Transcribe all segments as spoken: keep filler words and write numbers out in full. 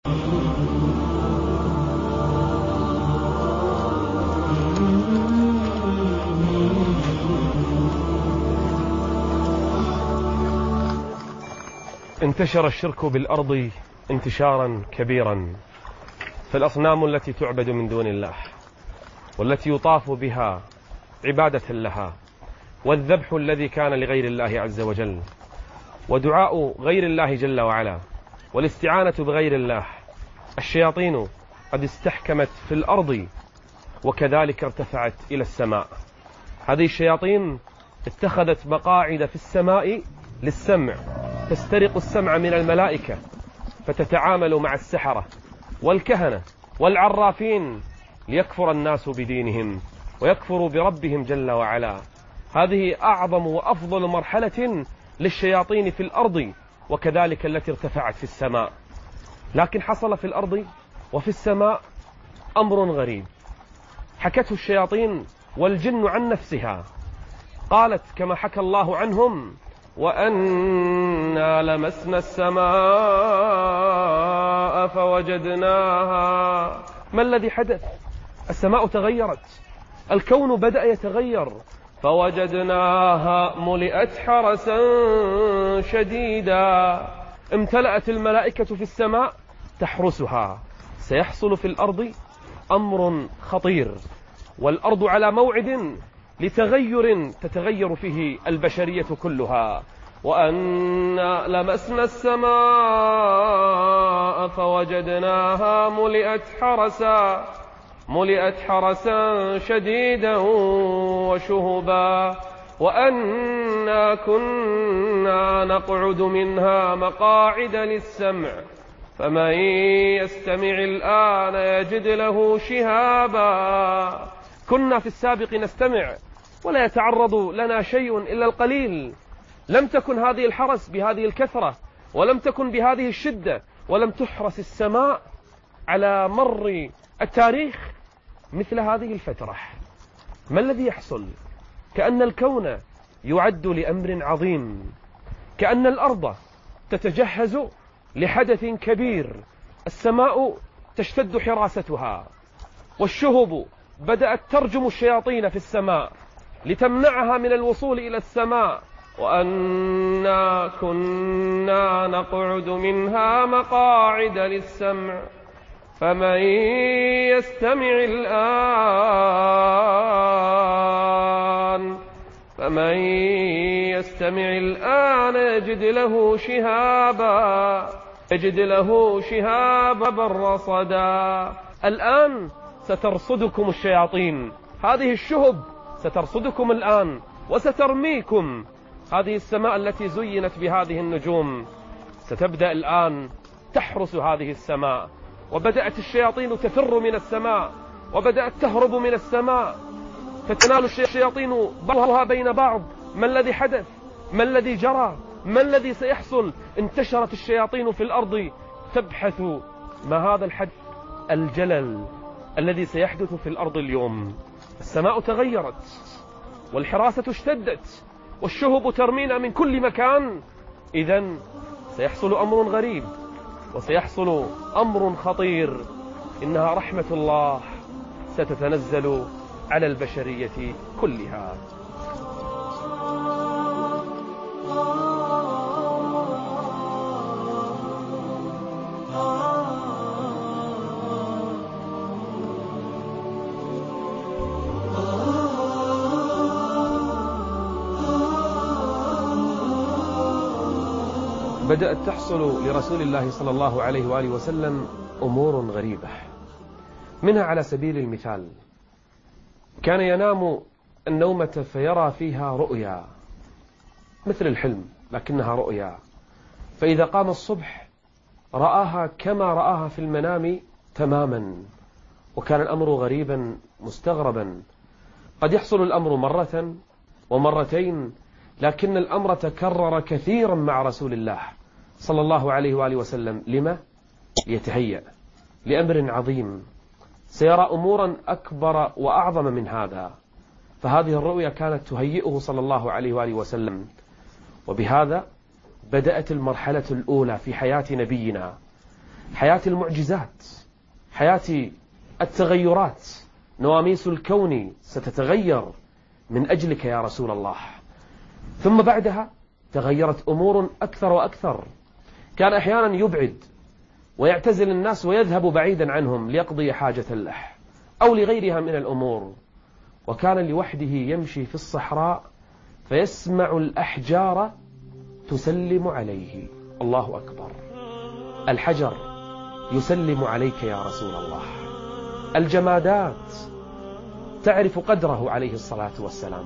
انتشر الشرك بالأرض انتشارا كبيرا، فالأصنام التي تعبد من دون الله والتي يطاف بها عبادة لها، والذبح الذي كان لغير الله عز وجل، ودعاء غير الله جل وعلا، والاستعانة بغير الله. الشياطين قد استحكمت في الأرض وكذلك ارتفعت إلى السماء. هذه الشياطين اتخذت مقاعد في السماء للسمع، تسترق السمع من الملائكة، فتتعامل مع السحرة والكهنة والعرافين ليكفر الناس بدينهم ويكفروا بربهم جل وعلا. هذه أعظم وأفضل مرحلة للشياطين في الأرض، وكذلك التي ارتفعت في السماء. لكن حصل في الأرض وفي السماء أمر غريب حكته الشياطين والجن عن نفسها. قالت كما حكى الله عنهم: وأنا لمسنا السماء فوجدناها. ما الذي حدث؟ السماء تغيرت، الكون بدأ يتغير. فوجدناها ملئت حرسا شديدا، امتلأت الملائكة في السماء تحرسها. سيحصل في الأرض أمر خطير، والأرض على موعد لتغير تتغير فيه البشرية كلها. وأنا لمسنا السماء فوجدناها ملئت حرسا ملئت حرسا شديدا وشهبا، وأنا كنا نقعد منها مقاعد للسمع، فمن يستمع الآن يجد له شهابا. كنا في السابق نستمع ولا يتعرض لنا شيء إلا القليل. لم تكن هذه الحرس بهذه الكثرة، ولم تكن بهذه الشدة، ولم تحرس السماء على مر التاريخ مثل هذه الفترة. ما الذي يحصل؟ كأن الكون يعد لأمر عظيم، كأن الأرض تتجهز لحدث كبير. السماء تشتد حراستها، والشهب بدأت ترجم الشياطين في السماء لتمنعها من الوصول إلى السماء. وأنا كنا نقعد منها مقاعد للسمع، فمن يستمع الآن فمن يستمع الآن يجد له شهابا يجد له شهابا رصدا. الآن سترصدكم الشياطين، هذه الشهب سترصدكم الآن وسترميكم. هذه السماء التي زينت بهذه النجوم ستبدأ الآن تحرس هذه السماء. وبدأت الشياطين تفر من السماء، وبدأت تهرب من السماء، فتنال الشياطين بعضها بين بعض. ما الذي حدث؟ ما الذي جرى؟ ما الذي سيحصل؟ انتشرت الشياطين في الأرض تبحث ما هذا الحدث الجلل الذي سيحدث في الأرض اليوم. السماء تغيرت، والحراسة اشتدت، والشهب ترمينا من كل مكان. إذن سيحصل أمر غريب، وسيحصل أمر خطير. إنها رحمة الله ستتنزل على البشرية كلها. بدأت تحصل لرسول الله صلى الله عليه وآله وسلم أمور غريبة. منها على سبيل المثال، كان ينام النومة فيرى فيها رؤيا مثل الحلم، لكنها رؤيا. فإذا قام الصبح رآها كما رآها في المنام تماما. وكان الأمر غريبا مستغربا. قد يحصل الأمر مرة ومرتين، لكن الأمر تكرر كثيرا مع رسول الله صلى الله عليه وآله وسلم. لما؟ ليتهيأ لأمر عظيم، سيرى أمورا أكبر وأعظم من هذا. فهذه الرؤيا كانت تهيئه صلى الله عليه وآله وسلم. وبهذا بدأت المرحلة الأولى في حياة نبينا. حياة المعجزات، حياة التغيرات. نواميس الكون ستتغير من أجلك يا رسول الله. ثم بعدها تغيرت أمور أكثر وأكثر. كان أحيانا يبعد ويعتزل الناس ويذهب بعيدا عنهم ليقضي حاجة له أو لغيرها من الأمور، وكان لوحده يمشي في الصحراء فيسمع الأحجار تسلم عليه. الله أكبر، الحجر يسلم عليك يا رسول الله. الجمادات تعرف قدره عليه الصلاة والسلام.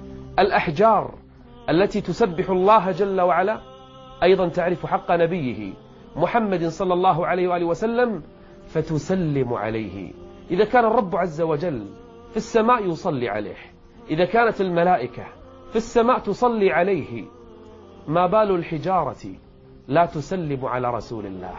الأحجار التي تسبح الله جل وعلا أيضا تعرف حق نبيه محمد صلى الله عليه وآله وسلم فتسلم عليه. إذا كان الرب عز وجل في السماء يصلي عليه، إذا كانت الملائكة في السماء تصلي عليه، ما بال الحجارة لا تسلم على رسول الله؟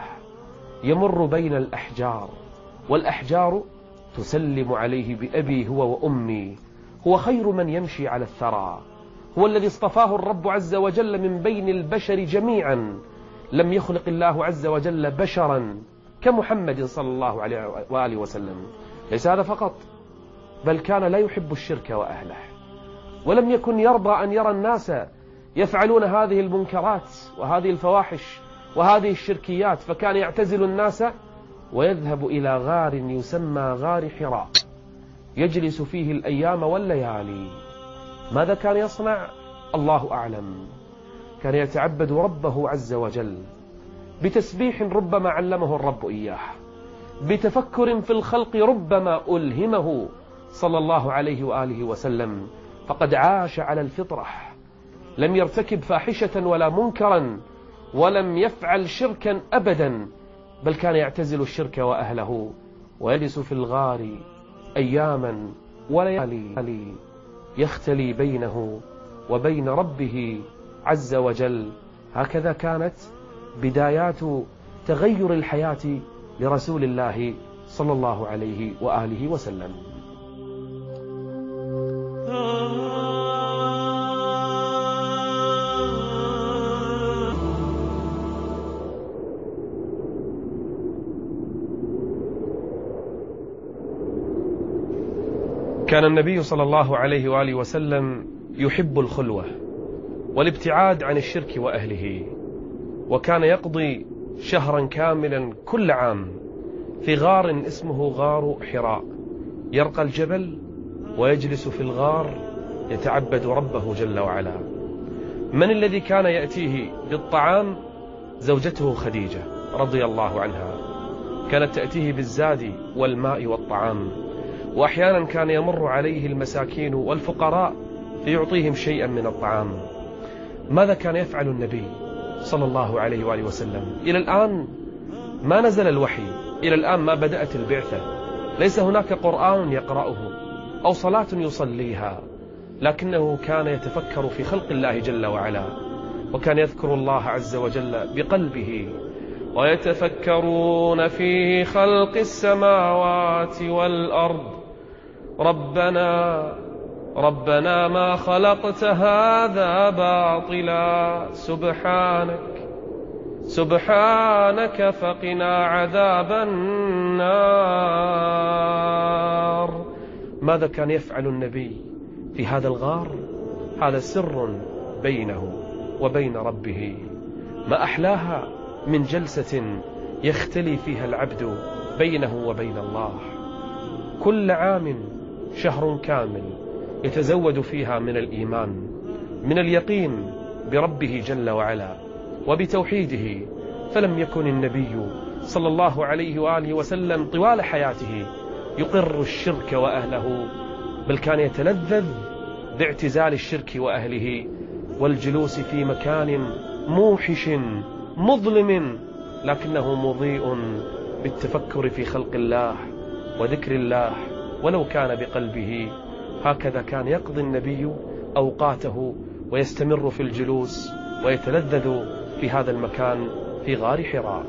يمر بين الأحجار والأحجار تسلم عليه بأبي هو وأمي. هو خير من يمشي على الثرى، هو الذي اصطفاه الرب عز وجل من بين البشر جميعا. لم يخلق الله عز وجل بشرا كمحمد صلى الله عليه وآله وسلم. ليس هذا فقط، بل كان لا يحب الشرك وأهله، ولم يكن يرضى أن يرى الناس يفعلون هذه المنكرات وهذه الفواحش وهذه الشركيات، فكان يعتزل الناس ويذهب إلى غار يسمى غار حراء يجلس فيه الأيام والليالي. ماذا كان يصنع؟ الله أعلم. كان يتعبد ربه عز وجل بتسبيح ربما علمه الرب إياه، بتفكر في الخلق ربما ألهمه صلى الله عليه وآله وسلم. فقد عاش على الفطرة، لم يرتكب فاحشة ولا منكرا، ولم يفعل شركا أبدا، بل كان يعتزل الشرك وأهله ويجلس في الغار أياما وليالي يختلي بينه وبين ربه عز وجل. هكذا كانت بدايات تغير الحياة لرسول الله صلى الله عليه وآله وسلم. كان النبي صلى الله عليه وآله وسلم يحب الخلوة والابتعاد عن الشرك وأهله، وكان يقضي شهرا كاملا كل عام في غار اسمه غار حراء، يرقى الجبل ويجلس في الغار يتعبد ربه جل وعلا. من الذي كان يأتيه بالطعام؟ زوجته خديجة رضي الله عنها، كانت تأتيه بالزاد والماء والطعام، وأحيانا كان يمر عليه المساكين والفقراء فيعطيهم شيئا من الطعام. ماذا كان يفعل النبي صلى الله عليه وآله وسلم؟ إلى الآن ما نزل الوحي، إلى الآن ما بدأت البعثة، ليس هناك قرآن يقرأه أو صلاة يصليها، لكنه كان يتفكر في خلق الله جل وعلا، وكان يذكر الله عز وجل بقلبه. ويتفكرون في خلق السماوات والأرض ربنا ربنا ما خلقت هذا باطلا سبحانك سبحانك فقنا عذاب النار. ماذا كان يفعل النبي في هذا الغار؟ هذا سر بينه وبين ربه. ما أحلاها من جلسة يختلي فيها العبد بينه وبين الله. كل عام شهر كامل يتزود فيها من الإيمان، من اليقين بربه جل وعلا وبتوحيده. فلم يكن النبي صلى الله عليه وآله وسلم طوال حياته يقر الشرك وأهله، بل كان يتلذذ باعتزال الشرك وأهله والجلوس في مكان موحش مظلم، لكنه مضيء بالتفكر في خلق الله وذكر الله ولو كان بقلبه. هكذا كان يقضي النبي أوقاته ويستمر في الجلوس ويتلذذ في هذا المكان في غار حراء.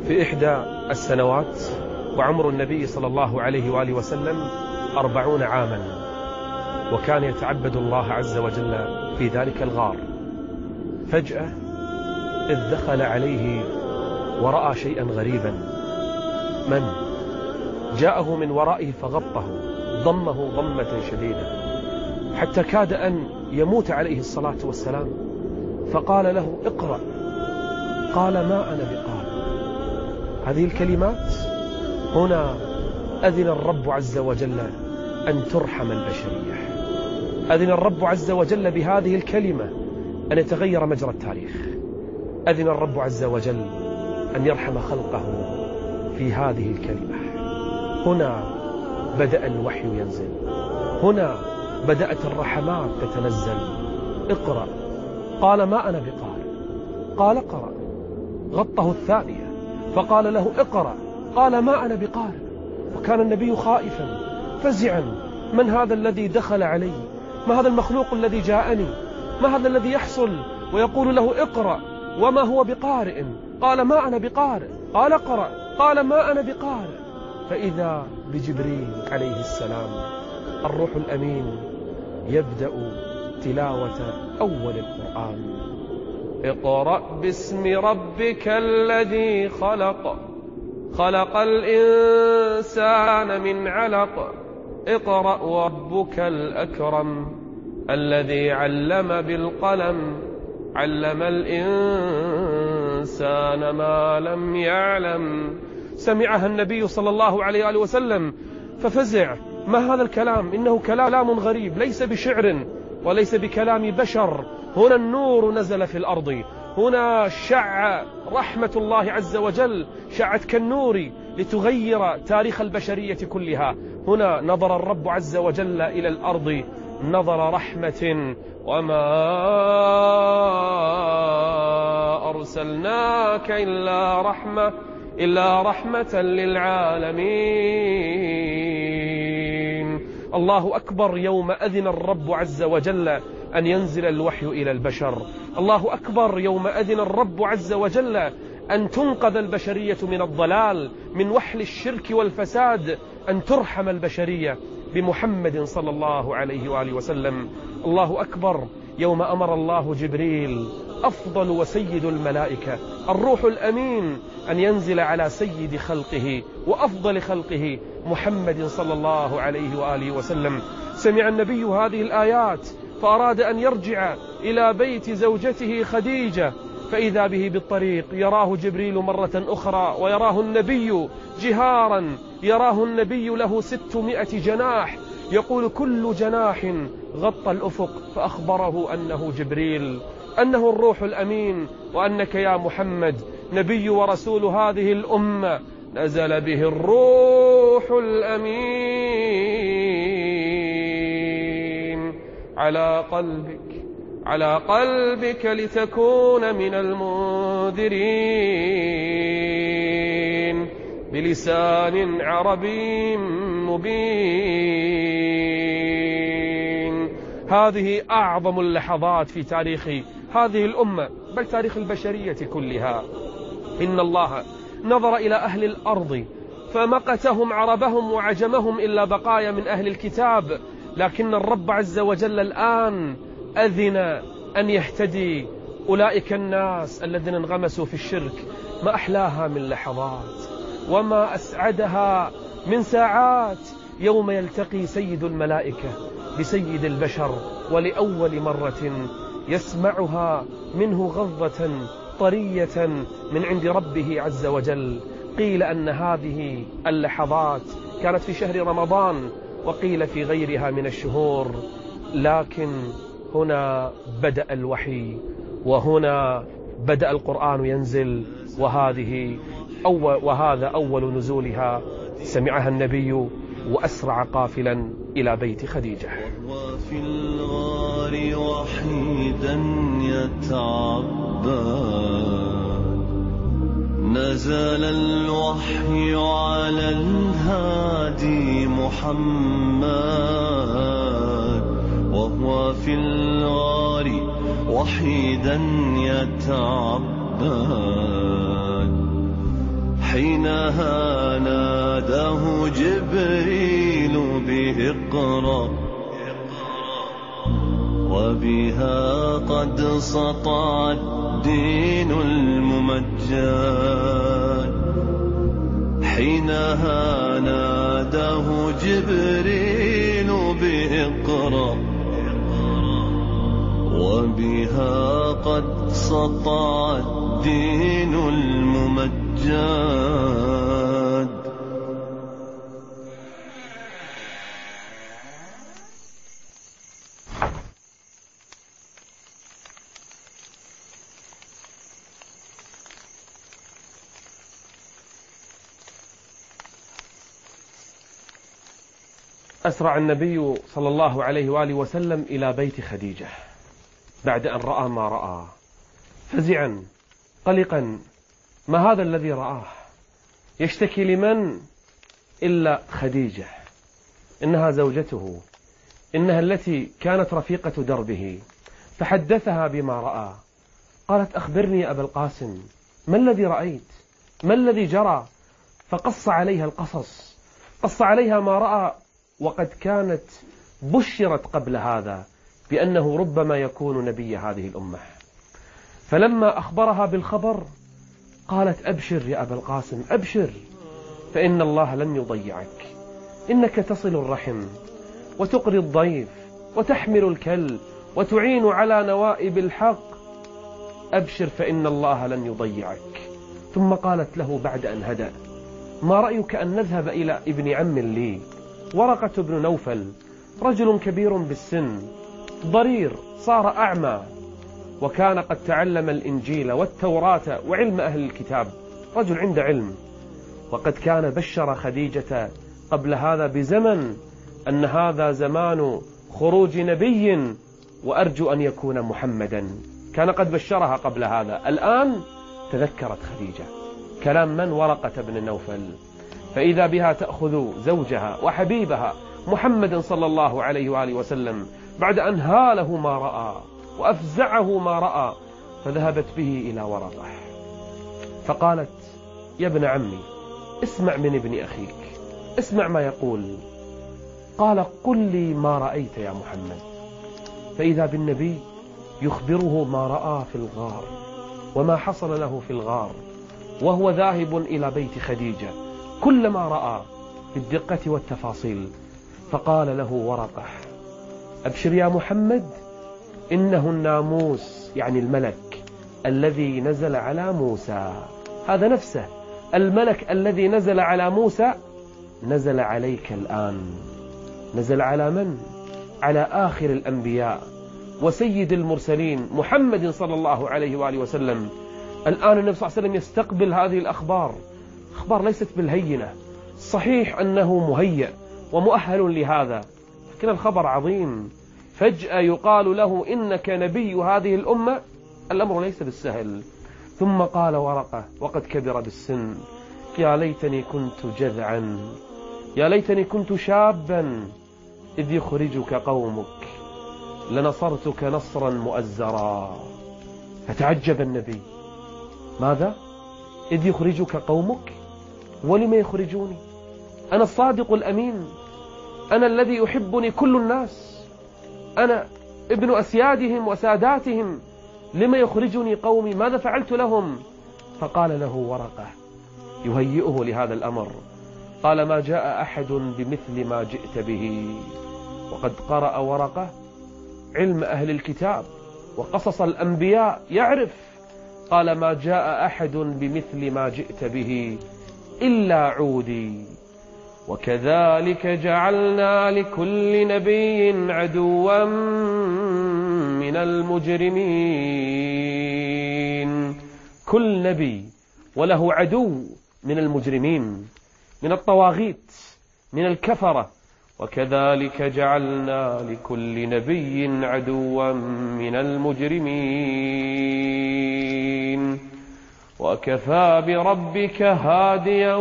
في إحدى السنوات، وعمر النبي صلى الله عليه وآله وسلم أربعون عاما، وكان يتعبد الله عز وجل في ذلك الغار. فجأة إذ دخل عليه ورأى شيئا غريبا. من جاءه من ورائه فغطه، ضمه ضمة شديدة حتى كاد أن يموت عليه الصلاة والسلام، فقال له اقرأ. قال ما أنا بقارئ. هذه الكلمات هنا أذن الرب عز وجل أن ترحم البشرية، أذن الرب عز وجل بهذه الكلمة أن يتغير مجرى التاريخ، أذن الرب عز وجل أن يرحم خلقه في هذه الكلمة. هنا بدأ الوحي ينزل، هنا بدأت الرحمات تتنزل. اقرأ. قال ما أنا بقارئ. قال اقرأ. غطه الثانية فقال له اقرأ. قال ما أنا بقارئ. وكان النبي خائفا فزعا، من هذا الذي دخل علي؟ ما هذا المخلوق الذي جاءني؟ ما هذا الذي يحصل ويقول له اقرأ وما هو بقارئ؟ قال ما أنا بقارئ. قال اقرأ. قال ما أنا بقارئ. فإذا بجبريل عليه السلام الروح الأمين يبدأ تلاوة أول القرآن. اقرأ باسم ربك الذي خلق، خلق الإنسان من علق، اقرأ وربك الأكرم الذي علم بالقلم، علم الإنسان ما لم يعلم. سمعها النبي صلى الله عليه وآله وسلم ففزع، ما هذا الكلام؟ إنه كلام غريب، ليس بشعر وليس بكلام بشر. هنا النور نزل في الأرض، هنا شع رحمة الله عز وجل، شعت كالنور لتغير تاريخ البشرية كلها. هنا نظر الرب عز وجل إلى الأرض نظر رحمة، وما أرسلناك إلا رحمة إلا رحمة للعالمين. الله أكبر يوم أذن الرب عز وجل أن ينزل الوحي إلى البشر. الله أكبر يوم أذن الرب عز وجل أن تنقذ البشرية من الضلال، من وحل الشرك والفساد، أن ترحم البشرية بمحمد صلى الله عليه وآله وسلم. الله أكبر يوم أمر الله جبريل أفضل وسيد الملائكة الروح الأمين أن ينزل على سيد خلقه وأفضل خلقه محمد صلى الله عليه وآله وسلم. سمع النبي هذه الآيات فأراد أن يرجع إلى بيت زوجته خديجة، فإذا به بالطريق يراه جبريل مرة أخرى ويراه النبي جهارا، يراه النبي له ستمائة جناح، يقول كل جناح غطى الأفق، فأخبره أنه جبريل، أنه الروح الأمين، وأنك يا محمد نبي ورسول هذه الأمة، نزل به الروح الأمين على قلبك على قلبك لتكون من المنذرين بلسان عربي مبين. هذه أعظم اللحظات في تاريخ هذه الأمة، بل تاريخ البشرية كلها. إن الله نظر إلى أهل الأرض فمقتهم عربهم وعجمهم إلا بقايا من أهل الكتاب، لكن الرب عز وجل الآن أذن أن يهتدي أولئك الناس الذين انغمسوا في الشرك. ما أحلاها من لحظات وما أسعدها من ساعات يوم يلتقي سيد الملائكة بسيد البشر، ولأول مرة يسمعها منه غضة طرية من عند ربه عز وجل. قيل أن هذه اللحظات كانت في شهر رمضان، وقيل في غيرها من الشهور، لكن هنا بدأ الوحي، وهنا بدأ القرآن ينزل، وهذه أول وهذا أول نزولها. سمعها النبي وأسرع قافلا إلى بيت خديجة. وفي الغار وحيدا يتعبد، نزل الوحي على الهادي محمد، وهو في الغار وحيدا يتعبد، حينها ناداه جبريل بإقرأ وبها قد سطع الدين الممجد. حينها ناداه جبريل بإقرأ وبها قد سطع الدين الممجد. أسرع النبي صلى الله عليه وآله وسلم إلى بيت خديجة بعد أن رأى ما رأى، فزعا قلقا. ما هذا الذي رآه؟ يشتكي لمن إلا خديجة، إنها زوجته، إنها التي كانت رفيقة دربه، فحدثها بما رأى. قالت: أخبرني أبا القاسم، ما الذي رأيت؟ ما الذي جرى؟ فقص عليها القصص، قص عليها ما رأى، وقد كانت بشرت قبل هذا بأنه ربما يكون نبي هذه الأمة. فلما أخبرها بالخبر قالت: أبشر يا أبا القاسم، أبشر، فإن الله لن يضيعك، إنك تصل الرحم وتقري الضيف وتحمل الكل وتعين على نوائب الحق، أبشر فإن الله لن يضيعك. ثم قالت له بعد أن هدأ: ما رأيك أن نذهب إلى ابن عم لي ورقة بن نوفل، رجل كبير بالسن ضرير، صار أعمى، وكان قد تعلم الإنجيل والتوراة وعلم أهل الكتاب، رجل عند علم، وقد كان بشر خديجة قبل هذا بزمن أن هذا زمان خروج نبي وأرجو أن يكون محمدا. كان قد بشرها قبل هذا. الآن تذكرت خديجة كلام من؟ ورقة بن نوفل، فإذا بها تأخذ زوجها وحبيبها محمد صلى الله عليه وآله وسلم بعد أن هاله ما رأى وأفزعه ما رأى، فذهبت به إلى ورقة فقالت: يا ابن عمي، اسمع من ابن أخيك، اسمع ما يقول. قال: قل لي ما رأيت يا محمد. فإذا بالنبي يخبره ما رأى في الغار وما حصل له في الغار وهو ذاهب إلى بيت خديجة، كل ما رأى بالدقة والتفاصيل. فقال له ورقة: أبشر يا محمد، إنه الناموس، يعني الملك الذي نزل على موسى، هذا نفسه الملك الذي نزل على موسى نزل عليك الآن. نزل على من؟ على آخر الأنبياء وسيد المرسلين محمد صلى الله عليه وآله وسلم. الآن النبي صلى الله عليه وسلم يستقبل هذه الأخبار، أخبار ليست بالهينة. صحيح أنه مهيأ ومؤهل لهذا، لكن الخبر عظيم. فجأة يقال له إنك نبي هذه الأمة، الأمر ليس بالسهل. ثم قال ورقة وقد كبر بالسن: يا ليتني كنت جذعا، يا ليتني كنت شابا إذ يخرجك قومك، لنصرتك نصرا مؤزرا. فتعجب النبي: ماذا؟ إذ يخرجك قومك؟ ولم يخرجوني؟ أنا الصادق الأمين، أنا الذي يحبني كل الناس، أنا ابن أسيادهم وساداتهم، لما يخرجني قومي؟ ماذا فعلت لهم؟ فقال له ورقة يهيئه لهذا الأمر، قال: ما جاء أحد بمثل ما جئت به. وقد قرأ ورقة علم أهل الكتاب وقصص الأنبياء، يعرف. قال: ما جاء أحد بمثل ما جئت به إلا عودي، وكذلك جعلنا لكل نبي عدوا من المجرمين. كل نبي وله عدو من المجرمين، من الطواغيت، من الكفرة. وكذلك جعلنا لكل نبي عدوا من المجرمين وكفى بربك هاديا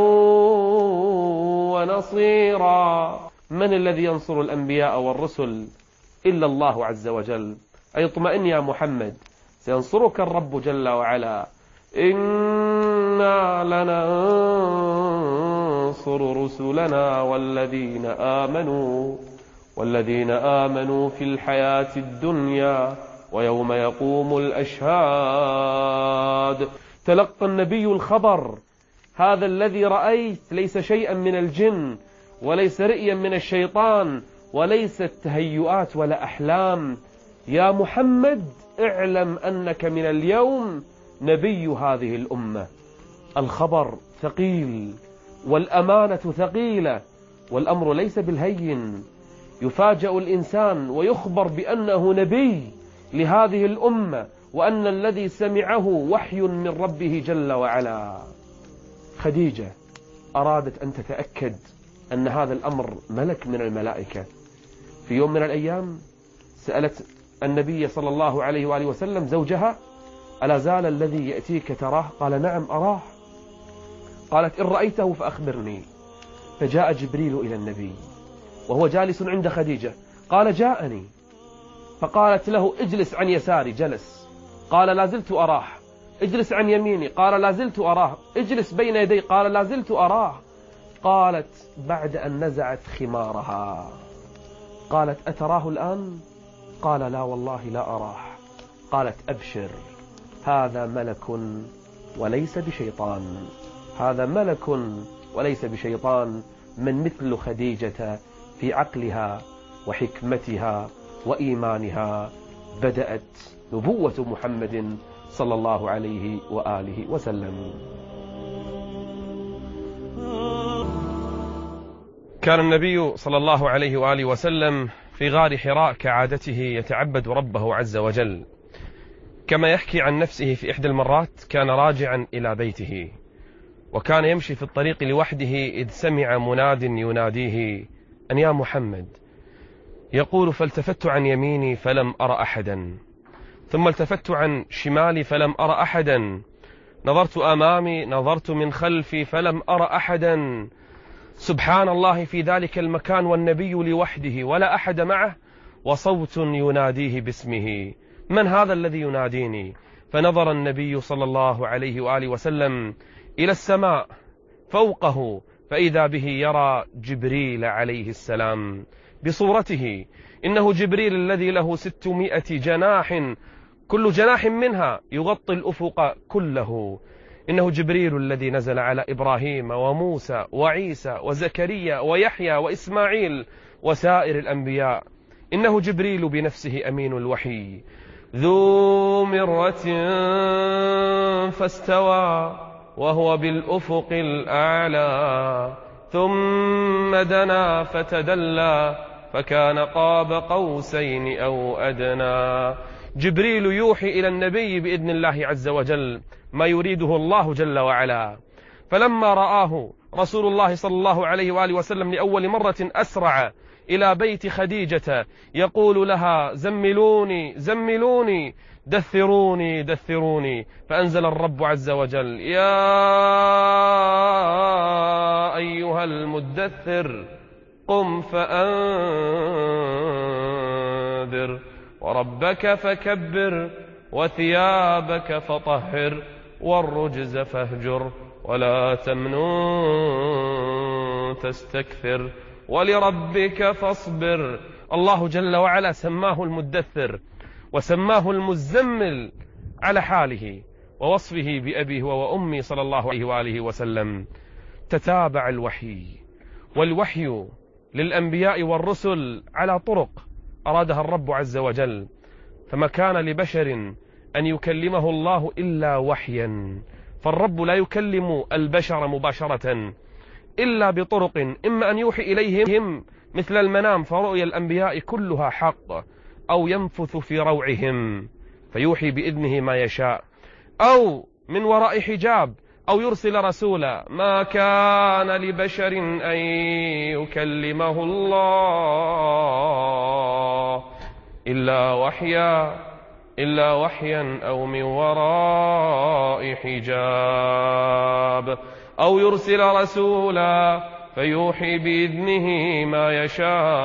ونصيرا. من الذي ينصر الأنبياء والرسل إلا الله عز وجل؟ أي اطمئن يا محمد، سينصرك الرب جل وعلا، إنا لننصر رسلنا والذين آمنوا والذين آمنوا في الحياة الدنيا ويوم يقوم الأشهاد. تلقى النبي الخبر: هذا الذي رأيت ليس شيئا من الجن وليس رئيا من الشيطان وليست تهيؤات ولا أحلام. يا محمد اعلم أنك من اليوم نبي هذه الأمة. الخبر ثقيل والأمانة ثقيلة والأمر ليس بالهين. يفاجأ الإنسان ويخبر بأنه نبي لهذه الأمة وأن الذي سمعه وحي من ربه جل وعلا. خديجة أرادت أن تتأكد أن هذا الأمر ملك من الملائكة. في يوم من الأيام سألت النبي صلى الله عليه وآله وسلم زوجها: ألا زال الذي يأتيك تراه؟ قال: نعم أراه. قالت: إن رأيته فأخبرني. فجاء جبريل إلى النبي وهو جالس عند خديجة. قال: جاءني. فقالت له: اجلس عن يساري. جلس. قال: لا زلت أراه. اجلس عن يميني. قال: لا زلت أراه. اجلس بين يدي. قال: لا زلت أراه. قالت بعد أن نزعت خمارها، قالت: أتراه الآن؟ قال: لا والله لا أراه. قالت: أبشر، هذا ملك وليس بشيطان، هذا ملك وليس بشيطان من مثل خديجة في عقلها وحكمتها وإيمانها بدأت نبوة محمد صلى الله عليه وآله وسلم. كان النبي صلى الله عليه وآله وسلم في غار حراء كعادته يتعبد ربه عز وجل. كما يحكي عن نفسه في إحدى المرات كان راجعا إلى بيته وكان يمشي في الطريق لوحده إذ سمع مناد يناديه أن يا محمد. يقول: فالتفت عن يميني فلم أرى أحدا، ثم التفت عن شمالي فلم أرى أحدا، نظرت أمامي، نظرت من خلفي فلم أرى أحدا. سبحان الله في ذلك المكان والنبي لوحده ولا أحد معه، وصوت يناديه باسمه: من هذا الذي يناديني؟ فنظر النبي صلى الله عليه وآله وسلم إلى السماء فوقه فإذا به يرى جبريل عليه السلام بصورته. إنه جبريل الذي له ستمائة جناح، كل جناح منها يغطي الأفق كله. إنه جبريل الذي نزل على إبراهيم وموسى وعيسى وزكريا ويحيى وإسماعيل وسائر الأنبياء. إنه جبريل بنفسه أمين الوحي، ذو مرة فاستوى وهو بالأفق الأعلى، ثم دنا فتدلى فكان قاب قوسين أو أدنى. جبريل يوحي إلى النبي بإذن الله عز وجل ما يريده الله جل وعلا. فلما رآه رسول الله صلى الله عليه وآله وسلم لأول مرة أسرع إلى بيت خديجة يقول لها: زملوني زملوني، دثروني دثروني. فأنزل الرب عز وجل: يا أيها المدثر قم فأنذر وربك فكبر وثيابك فطهر والرجز فاهجر ولا تمنن تستكثر ولربك فاصبر. الله جل وعلا سماه المدثر وسماه المزمل على حاله ووصفه بأبيه وأمي صلى الله عليه وآله وسلم. تتابع الوحي، والوحي للأنبياء والرسل على طرق أرادها الرب عز وجل، فما كان لبشر أن يكلمه الله إلا وحيا. فالرب لا يكلم البشر مباشرة إلا بطرق، إما أن يوحي إليهم مثل المنام فرؤيا الأنبياء كلها حق، أو ينفث في روعهم فيوحي بإذنه ما يشاء، أو من وراء حجاب، أو يرسل رسولا. ما كان لبشر أن يكلمه الله إلا وحيا إلا وحيا أو من وراء حجاب، أو يرسل رسولا فيوحي بإذنه ما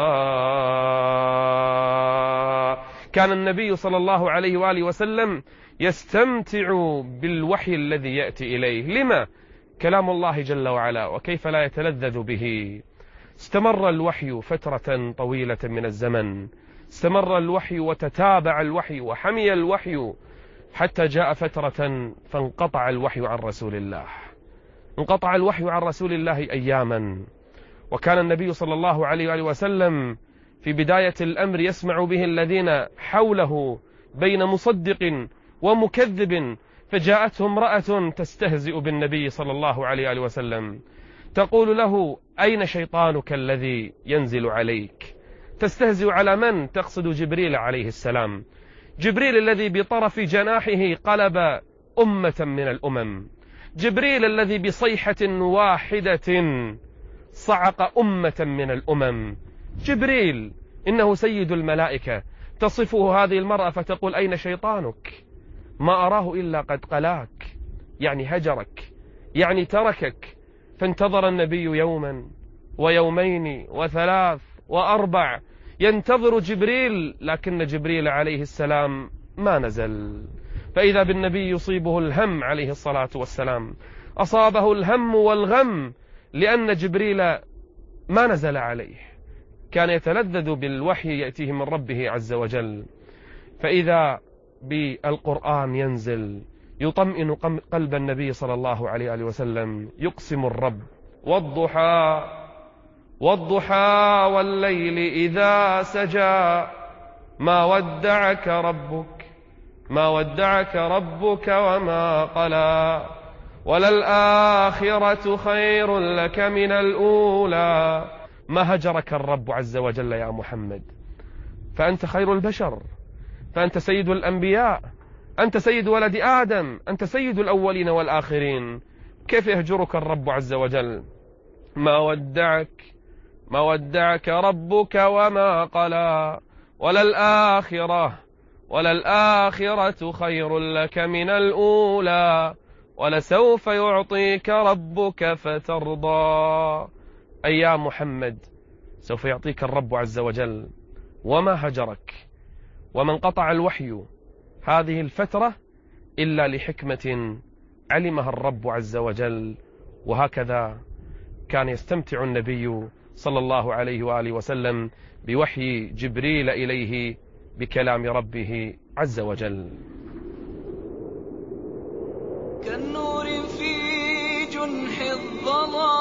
يشاء. كان النبي صلى الله عليه وآله وسلم يستمتع بالوحي الذي يأتي إليه. لما؟ كلام الله جل وعلا، وكيف لا يتلذذ به. استمر الوحي فترة طويلة من الزمن، استمر الوحي وتتابع الوحي وحمي الوحي، حتى جاء فترة فانقطع الوحي عن رسول الله. انقطع الوحي عن رسول الله أياما، وكان النبي صلى الله عليه وآله وسلم في بداية الأمر يسمع به الذين حوله بين مصدق ومكذب، فجاءته امرأة تستهزئ بالنبي صلى الله عليه وآله وسلم، تقول له: أين شيطانك الذي ينزل عليك؟ تستهزئ على من؟ تقصد جبريل عليه السلام، جبريل الذي بطرف جناحه قلب أمة من الأمم، جبريل الذي بصيحة واحدة صعق أمة من الأمم. جبريل إنه سيد الملائكة، تصفه هذه المرأة فتقول: أين شيطانك؟ ما أراه إلا قد قلاك، يعني هجرك، يعني تركك. فانتظر النبي يوما ويومين وثلاث وأربع ينتظر جبريل، لكن جبريل عليه السلام ما نزل. فإذا بالنبي يصيبه الهم عليه الصلاة والسلام، أصابه الهم والغم لأن جبريل ما نزل عليه، كان يتلذذ بالوحي يأتيه من ربه عز وجل. فإذا بالقرآن ينزل يطمئن قلب النبي صلى الله عليه وسلم، يقسم الرب: والضحى والضحى والليل إذا سجى ما ودعك ربك ما ودعك ربك وما قلى وللآخرة خير لك من الأولى. ما هجرك الرب عز وجل يا محمد، فأنت خير البشر، فأنت سيد الأنبياء، أنت سيد ولد آدم، أنت سيد الأولين والآخرين، كيف يهجرك الرب عز وجل؟ ما ودعك ما ودعك ربك وما قلى وللآخرة وللآخرة خير لك من الأولى ولسوف يعطيك ربك فترضى. أي يا محمد، سوف يعطيك الرب عز وجل، وما هجرك وما انقطع الوحي هذه الفترة إلا لحكمة علمها الرب عز وجل. وهكذا كان يستمتع النبي صلى الله عليه وآله وسلم بوحي جبريل إليه بكلام ربه عز وجل. كالنور في جنح الظلام